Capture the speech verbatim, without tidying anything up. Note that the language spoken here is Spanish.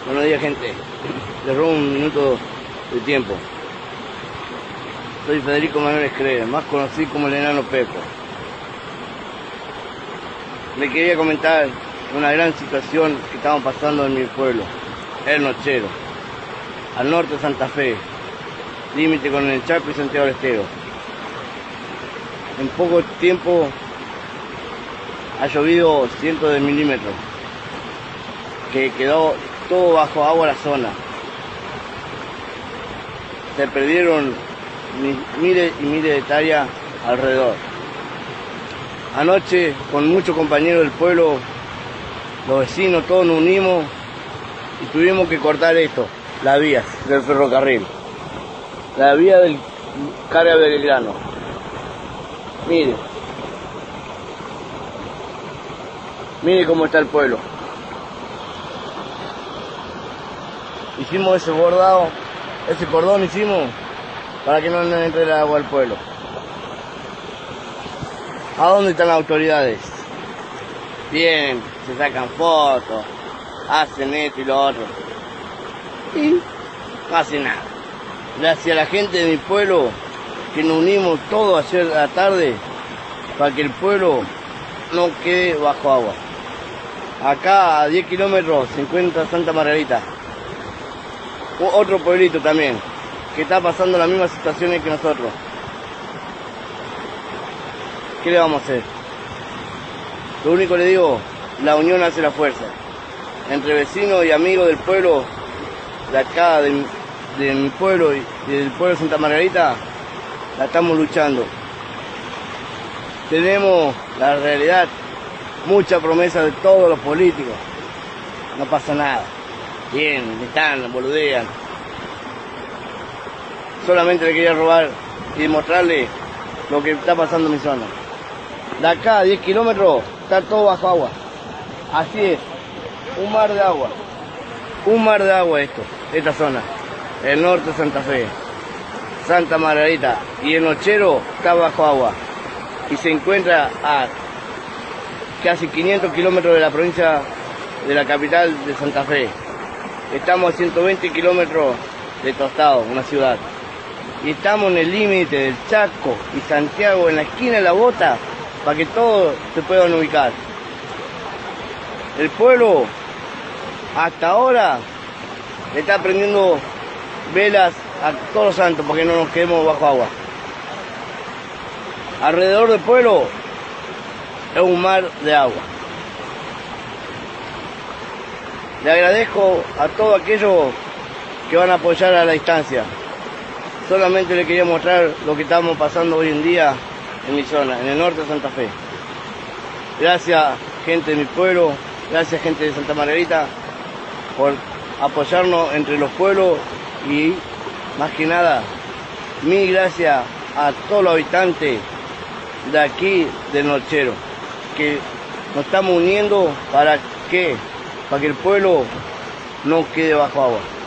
Buenos días, gente. Les robo un minuto de tiempo. Soy Federico Manuel Escreve, más conocido como el Enano Pepo. Le quería comentar una gran situación que estamos pasando en mi pueblo, El Nochero, al norte de Santa Fe, límite con el Chaco y Santiago del Estero. En poco tiempo ha llovido cientos de milímetros, que quedó todo bajo agua la zona. Se perdieron miles y miles de hectáreas alrededor. Anoche, con muchos compañeros del pueblo, los vecinos, todos nos unimos y tuvimos que cortar esto, las vías del ferrocarril, la vía del carga Belgrano. Mire, mire cómo está el pueblo. Hicimos ese bordado, ese cordón hicimos para que no entre el agua al pueblo. ¿A dónde están las autoridades? Vienen, se sacan fotos, hacen esto y lo otro, y no hacen nada. Gracias a la gente de mi pueblo, que nos unimos todos ayer a la tarde para que el pueblo no quede bajo agua. Acá a diez kilómetros se encuentra Santa Margarita, otro pueblito también, que está pasando las mismas situaciones que nosotros. ¿Qué le vamos a hacer? Lo único que le digo, la unión hace la fuerza. Entre vecinos y amigos del pueblo, de acá, de, de mi pueblo y del pueblo de Santa Margarita, la estamos luchando. Tenemos la realidad, mucha promesa de todos los políticos. No pasa nada. Bien, están, boludean. Solamente le quería robar y mostrarle lo que está pasando en mi zona. De acá a diez kilómetros está todo bajo agua. Así es, un mar de agua. Un mar de agua esto, esta zona. El norte de Santa Fe, Santa Margarita y El Nochero está bajo agua. Y se encuentra a casi quinientos kilómetros de la provincia de la capital de Santa Fe. Estamos a ciento veinte kilómetros de Tostado, una ciudad. Y estamos en el límite del Chaco y Santiago, en la esquina de la bota, para que todos se puedan ubicar. El pueblo hasta ahora le está prendiendo velas a todos los santos para que no nos quedemos bajo agua. Alrededor del pueblo es un mar de agua. Le agradezco a todos aquellos que van a apoyar a la distancia. Solamente le quería mostrar lo que estamos pasando hoy en día en mi zona, en el norte de Santa Fe. Gracias, gente de mi pueblo, gracias, gente de Santa Margarita, por apoyarnos entre los pueblos y, más que nada, mil gracias a todos los habitantes de aquí del Nochero, que nos estamos uniendo para que, para que el pueblo no quede bajo agua.